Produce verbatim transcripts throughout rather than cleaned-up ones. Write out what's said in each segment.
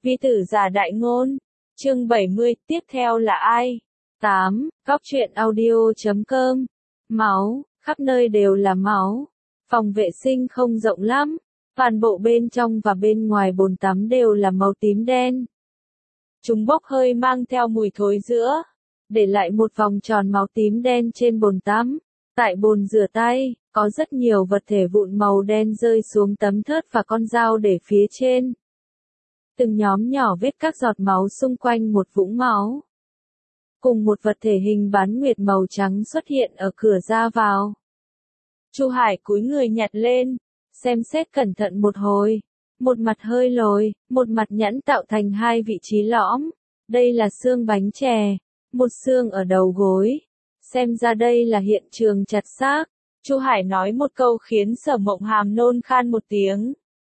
Vi tử giả đại ngôn. Chương bảy mươi, tiếp theo là ai? tám. Góc truyện audio chấm com. Máu, khắp nơi đều là máu. Phòng vệ sinh không rộng lắm. Toàn bộ bên trong và bên ngoài bồn tắm đều là màu tím đen. Chúng bốc hơi mang theo mùi thối rữa, để lại một vòng tròn máu tím đen trên bồn tắm. Tại bồn rửa tay, có rất nhiều vật thể vụn màu đen rơi xuống tấm thớt và con dao để phía trên. Từng nhóm nhỏ vết các giọt máu xung quanh một vũng máu. Cùng một vật thể hình bán nguyệt màu trắng xuất hiện ở cửa ra vào. Chu Hải cúi người nhặt lên, xem xét cẩn thận một hồi. Một mặt hơi lồi, một mặt nhẵn tạo thành hai vị trí lõm. Đây là xương bánh chè, một xương ở đầu gối. Xem ra đây là hiện trường chặt xác. Chu Hải nói một câu khiến Sở Mộng Hàm nôn khan một tiếng.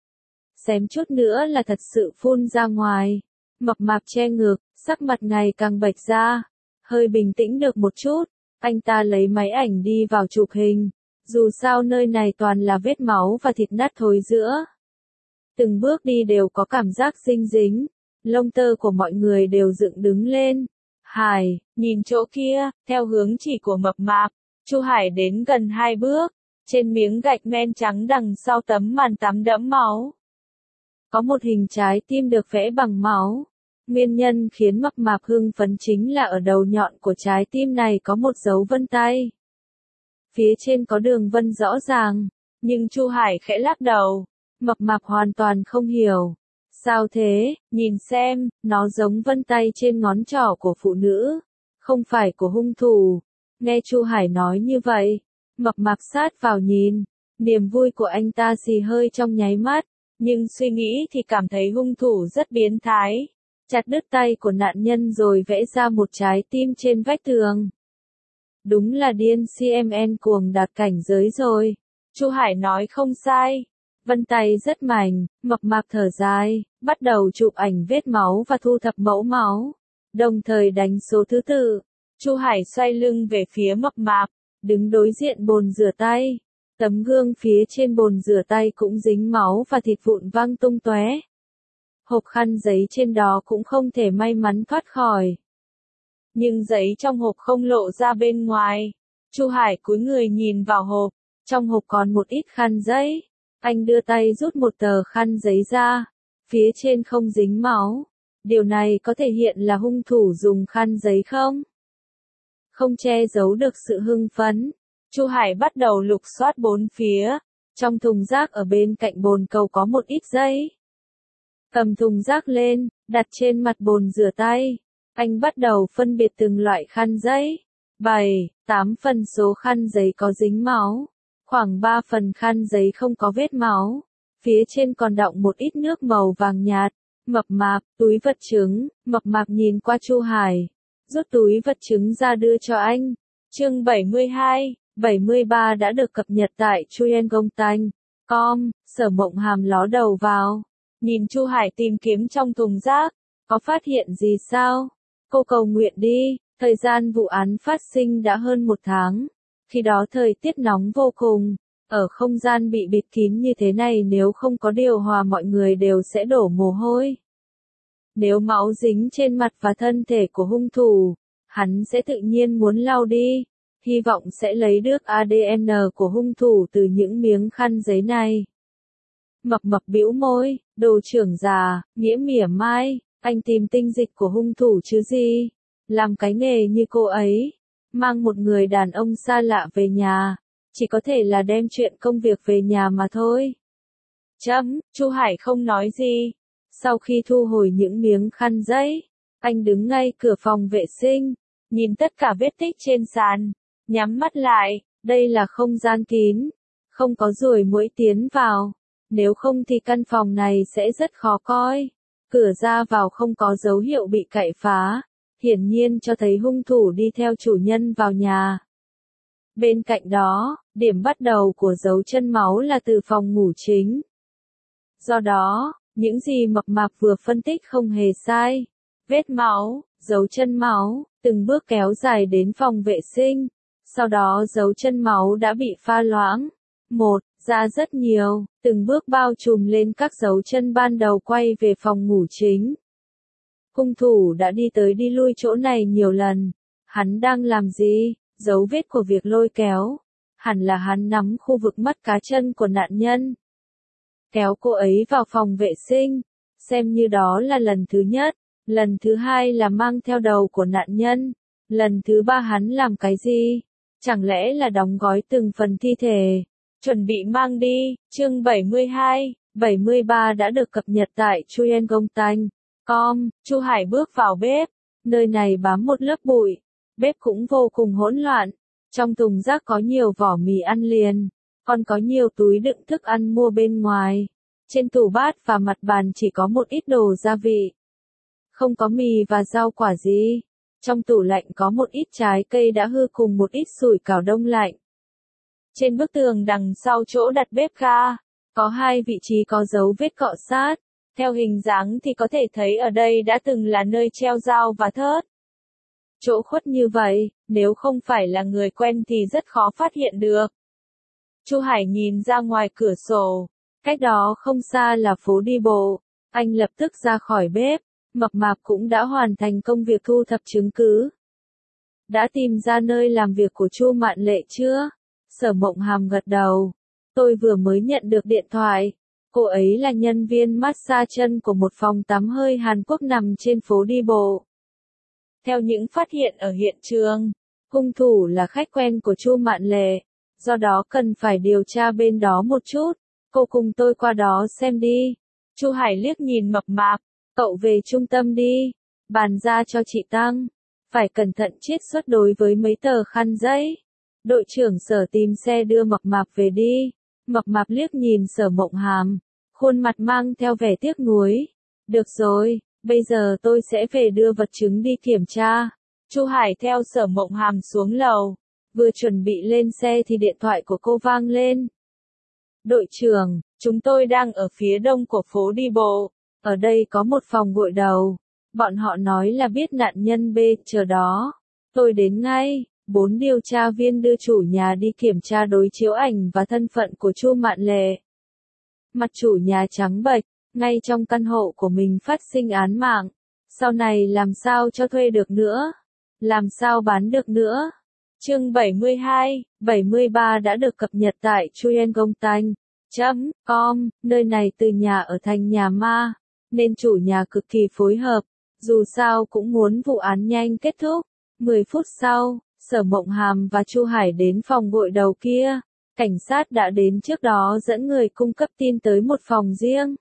Xém chút nữa là thật sự phun ra ngoài. Mập mạp che ngực, sắc mặt ngày càng bệch ra. Hơi bình tĩnh được một chút, anh ta lấy máy ảnh đi vào chụp hình. Dù sao nơi này toàn là vết máu và thịt nát thối rữa. Từng bước đi đều có cảm giác dinh dính. Lông tơ của mọi người đều dựng đứng lên. Hải, nhìn chỗ kia, theo hướng chỉ của mập mạp. Chu Hải đến gần hai bước. Trên miếng gạch men trắng đằng sau tấm màn tắm đẫm máu. Có một hình trái tim được vẽ bằng máu. Nguyên nhân khiến mập mạp hưng phấn chính là ở đầu nhọn của trái tim này có một dấu vân tay. Phía trên có đường vân rõ ràng, nhưng Chu Hải khẽ lắc đầu. Mập mạp hoàn toàn không hiểu. Sao thế, nhìn xem, nó giống vân tay trên ngón trỏ của phụ nữ, không phải của hung thủ. Nghe Chu Hải nói như vậy, mập mạp sát vào nhìn, niềm vui của anh ta xì hơi trong nháy mắt, nhưng suy nghĩ thì cảm thấy hung thủ rất biến thái. Chặt đứt tay của nạn nhân rồi vẽ ra một trái tim trên vách tường. Đúng là điên xê em en cuồng đạt cảnh giới rồi. Chu Hải nói không sai. Vân tay rất mảnh, mập mạp thở dài, bắt đầu chụp ảnh vết máu và thu thập mẫu máu, đồng thời đánh số thứ tự. Chu Hải xoay lưng về phía mập mạp, đứng đối diện bồn rửa tay. Tấm gương phía trên bồn rửa tay cũng dính máu và thịt vụn văng tung tóe. Hộp khăn giấy trên đó cũng không thể may mắn thoát khỏi. Nhưng giấy trong hộp không lộ ra bên ngoài. Chu Hải cúi người nhìn vào hộp, trong hộp còn một ít khăn giấy. Anh đưa tay rút một tờ khăn giấy ra, phía trên không dính máu. Điều này có thể hiện là hung thủ dùng khăn giấy không? Không che giấu được sự hưng phấn. Chu Hải bắt đầu lục soát bốn phía. Trong thùng rác ở bên cạnh bồn cầu có một ít giấy. Cầm thùng rác lên, đặt trên mặt bồn rửa tay. Anh bắt đầu phân biệt từng loại khăn giấy. bảy, tám phần số khăn giấy có dính máu. Khoảng ba phần khăn giấy không có vết máu. Phía trên còn đọng một ít nước màu vàng nhạt. Mập mạp, túi vật chứng. Mập mạp nhìn qua Chu Hải, rút túi vật chứng ra đưa cho anh. Chương bảy mươi hai, bảy mươi ba đã được cập nhật tại chuyenggongtang chấm com. Sở Mộng Hàm ló đầu vào, nhìn Chu Hải tìm kiếm trong thùng rác. Có phát hiện gì sao? Cô cầu nguyện đi. Thời gian vụ án phát sinh đã hơn một tháng. Khi đó thời tiết nóng vô cùng. Ở không gian bị bịt kín như thế này nếu không có điều hòa mọi người đều sẽ đổ mồ hôi. Nếu máu dính trên mặt và thân thể của hung thủ, hắn sẽ tự nhiên muốn lau đi. Hy vọng sẽ lấy được a đê en của hung thủ từ những miếng khăn giấy này. Mập mập bĩu môi, đồ trưởng già, nghĩa mỉa mai, anh tìm tinh dịch của hung thủ chứ gì. Làm cái nghề như cô ấy, mang một người đàn ông xa lạ về nhà, chỉ có thể là đem chuyện công việc về nhà mà thôi. Chấm, Chu Hải không nói gì. Sau khi thu hồi những miếng khăn giấy, anh đứng ngay cửa phòng vệ sinh, nhìn tất cả vết tích trên sàn, nhắm mắt lại. Đây là không gian kín, không có ruồi muỗi tiến vào, nếu không thì căn phòng này sẽ rất khó coi. Cửa ra vào không có dấu hiệu bị cậy phá, hiển nhiên cho thấy hung thủ đi theo chủ nhân vào nhà. Bên cạnh đó, điểm bắt đầu của dấu chân máu là từ phòng ngủ chính. Do đó, những gì mập mạp vừa phân tích không hề sai. Vết máu, dấu chân máu, từng bước kéo dài đến phòng vệ sinh. Sau đó dấu chân máu đã bị pha loãng. một. ra rất nhiều, từng bước bao trùm lên các dấu chân ban đầu quay về phòng ngủ chính. Hung thủ đã đi tới đi lui chỗ này nhiều lần. Hắn đang làm gì? Dấu vết của việc lôi kéo. Hẳn là hắn nắm khu vực mắt cá chân của nạn nhân. Kéo cô ấy vào phòng vệ sinh. Xem như đó là lần thứ nhất. Lần thứ hai là mang theo đầu của nạn nhân. Lần thứ ba hắn làm cái gì? Chẳng lẽ là đóng gói từng phần thi thể? Chuẩn bị mang đi. Chương bảy mươi hai, bảy mươi ba đã được cập nhật tại chuyengontan chấm com. Chu Hải bước vào bếp. Nơi này bám một lớp bụi. Bếp cũng vô cùng hỗn loạn. Trong thùng rác có nhiều vỏ mì ăn liền. Còn có nhiều túi đựng thức ăn mua bên ngoài. Trên tủ bát và mặt bàn chỉ có một ít đồ gia vị. Không có mì và rau quả gì. Trong tủ lạnh có một ít trái cây đã hư cùng một ít sủi cảo đông lạnh. Trên bức tường đằng sau chỗ đặt bếp ga, có hai vị trí có dấu vết cọ sát. Theo hình dáng thì có thể thấy ở đây đã từng là nơi treo dao và thớt. Chỗ khuất như vậy, nếu không phải là người quen thì rất khó phát hiện được. Chu Hải nhìn ra ngoài cửa sổ, cách đó không xa là phố đi bộ. Anh lập tức ra khỏi bếp, Mập Mạp cũng đã hoàn thành công việc thu thập chứng cứ. Đã tìm ra nơi làm việc của Chu Mạn Lệ chưa? Sở Mộng Hàm gật đầu. Tôi vừa mới nhận được điện thoại. Cô ấy là nhân viên massage chân của một phòng tắm hơi Hàn Quốc nằm trên phố đi bộ. Theo những phát hiện ở hiện trường, hung thủ là khách quen của Chu Mạn Lệ, do đó cần phải điều tra bên đó một chút. Cô cùng tôi qua đó xem đi. Chu Hải liếc nhìn Mập Mạp, cậu về trung tâm đi, bàn ra cho chị Tăng. Phải cẩn thận chiết xuất đối với mấy tờ khăn giấy. Đội trưởng Sở tìm xe đưa Mập Mạp về đi. Mập Mạp liếc nhìn Sở Mộng Hàm, khuôn mặt mang theo vẻ tiếc nuối. Được rồi, bây giờ tôi sẽ về đưa vật chứng đi kiểm tra. Chu Hải theo Sở Mộng Hàm xuống lầu, vừa chuẩn bị lên xe thì điện thoại của cô vang lên. Đội trưởng, chúng tôi đang ở phía đông của phố đi bộ. Ở đây có một phòng gội đầu. Bọn họ nói là biết nạn nhân B chờ đó. Tôi đến ngay. Bốn điều tra viên đưa chủ nhà đi kiểm tra đối chiếu ảnh và thân phận của Chu Mạn Lệ. Mặt chủ nhà trắng bệch, ngay trong căn hộ của mình phát sinh án mạng. Sau này làm sao cho thuê được nữa? Làm sao bán được nữa? Chương bảy mươi hai, bảy mươi ba đã được cập nhật tại chuyengontan chấm com. Nơi này từ nhà ở thành nhà ma, nên chủ nhà cực kỳ phối hợp. Dù sao cũng muốn vụ án nhanh kết thúc. mười phút sau, Sở Mộng Hàm và Chu Hải đến phòng gội đầu kia. Cảnh sát đã đến trước đó dẫn người cung cấp tin tới một phòng riêng.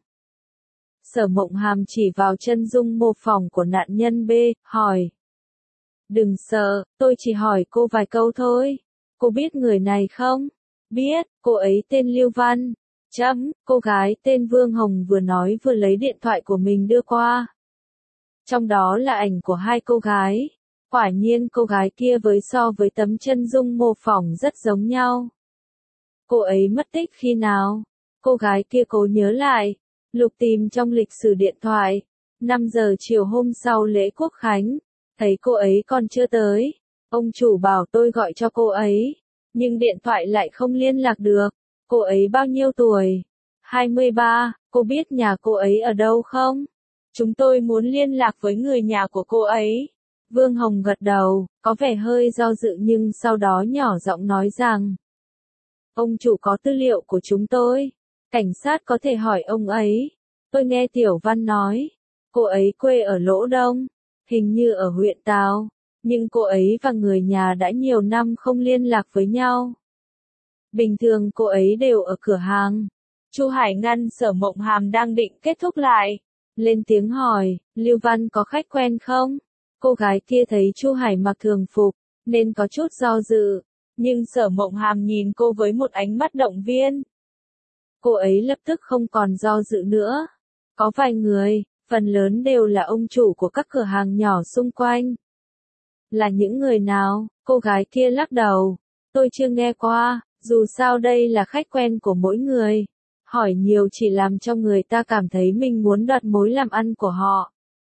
Sở Mộng Hàm chỉ vào chân dung mô phỏng của nạn nhân B, hỏi. Đừng sợ, tôi chỉ hỏi cô vài câu thôi. Cô biết người này không? Biết, cô ấy tên Lưu Văn. Chấm, cô gái tên Vương Hồng vừa nói vừa lấy điện thoại của mình đưa qua. Trong đó là ảnh của hai cô gái. Quả nhiên cô gái kia với so với tấm chân dung mô phỏng rất giống nhau. Cô ấy mất tích khi nào? Cô gái kia cố nhớ lại, lục tìm trong lịch sử điện thoại. năm giờ chiều hôm sau lễ Quốc Khánh, thấy cô ấy còn chưa tới. Ông chủ bảo tôi gọi cho cô ấy, nhưng điện thoại lại không liên lạc được. Cô ấy bao nhiêu tuổi? hai mươi ba, cô biết nhà cô ấy ở đâu không? Chúng tôi muốn liên lạc với người nhà của cô ấy. Vương Hồng gật đầu, có vẻ hơi do dự nhưng sau đó nhỏ giọng nói rằng. Ông chủ có tư liệu của chúng tôi. Cảnh sát có thể hỏi ông ấy. Tôi nghe Tiểu Văn nói. Cô ấy quê ở Lỗ Đông. Hình như ở huyện Tào. Nhưng cô ấy và người nhà đã nhiều năm không liên lạc với nhau. Bình thường cô ấy đều ở cửa hàng. Chu Hải ngăn Sở Mộng Hàm đang định kết thúc lại. Lên tiếng hỏi, Lưu Văn có khách quen không? Cô gái kia thấy Chu Hải mặc thường phục, nên có chút do dự. Nhưng Sở Mộng Hàm nhìn cô với một ánh mắt động viên. Cô ấy lập tức không còn do dự nữa. Có vài người, phần lớn đều là ông chủ của các cửa hàng nhỏ xung quanh. Là những người nào? Cô gái kia lắc đầu. Tôi chưa nghe qua, dù sao đây là khách quen của mỗi người. Hỏi nhiều chỉ làm cho người ta cảm thấy mình muốn đoạt mối làm ăn của họ.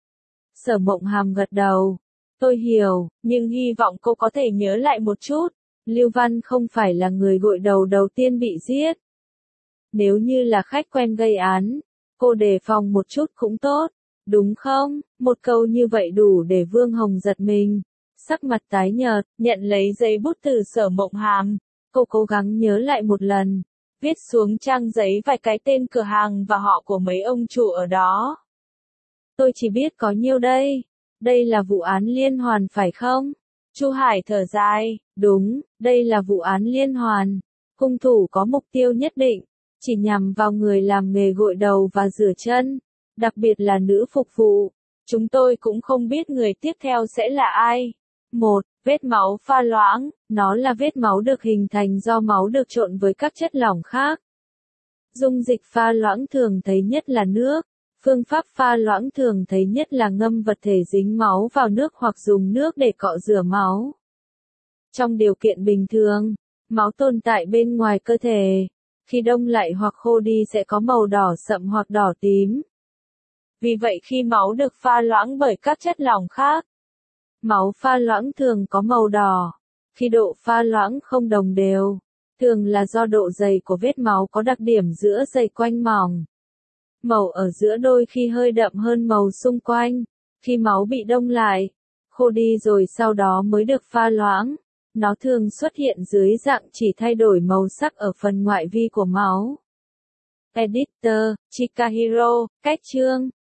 Sở Mộng Hàm gật đầu. Tôi hiểu, nhưng hy vọng cô có thể nhớ lại một chút. Lưu Văn không phải là người gội đầu đầu tiên bị giết. Nếu như là khách quen gây án, cô đề phòng một chút cũng tốt, đúng không? Một câu như vậy đủ để Vương Hồng giật mình. Sắc mặt tái nhợt, nhận lấy giấy bút từ Sở Mộng Hàm. Cô cố gắng nhớ lại một lần, viết xuống trang giấy vài cái tên cửa hàng và họ của mấy ông chủ ở đó. Tôi chỉ biết có nhiêu đây. Đây là vụ án liên hoàn phải không? Chu Hải thở dài, đúng, đây là vụ án liên hoàn. Hung thủ có mục tiêu nhất định, chỉ nhằm vào người làm nghề gội đầu và rửa chân, đặc biệt là nữ phục vụ. Chúng tôi cũng không biết người tiếp theo sẽ là ai. Một, vết máu pha loãng, nó là vết máu được hình thành do máu được trộn với các chất lỏng khác. Dung dịch pha loãng thường thấy nhất là nước. Phương pháp pha loãng thường thấy nhất là ngâm vật thể dính máu vào nước hoặc dùng nước để cọ rửa máu. Trong điều kiện bình thường, máu tồn tại bên ngoài cơ thể. Khi đông lại hoặc khô đi sẽ có màu đỏ sậm hoặc đỏ tím. Vì vậy khi máu được pha loãng bởi các chất lỏng khác, máu pha loãng thường có màu đỏ. Khi độ pha loãng không đồng đều, thường là do độ dày của vết máu có đặc điểm giữa dày quanh mỏng. Màu ở giữa đôi khi hơi đậm hơn màu xung quanh. Khi máu bị đông lại, khô đi rồi sau đó mới được pha loãng, nó thường xuất hiện dưới dạng chỉ thay đổi màu sắc ở phần ngoại vi của máu. Editor, Chikahiro, cách chương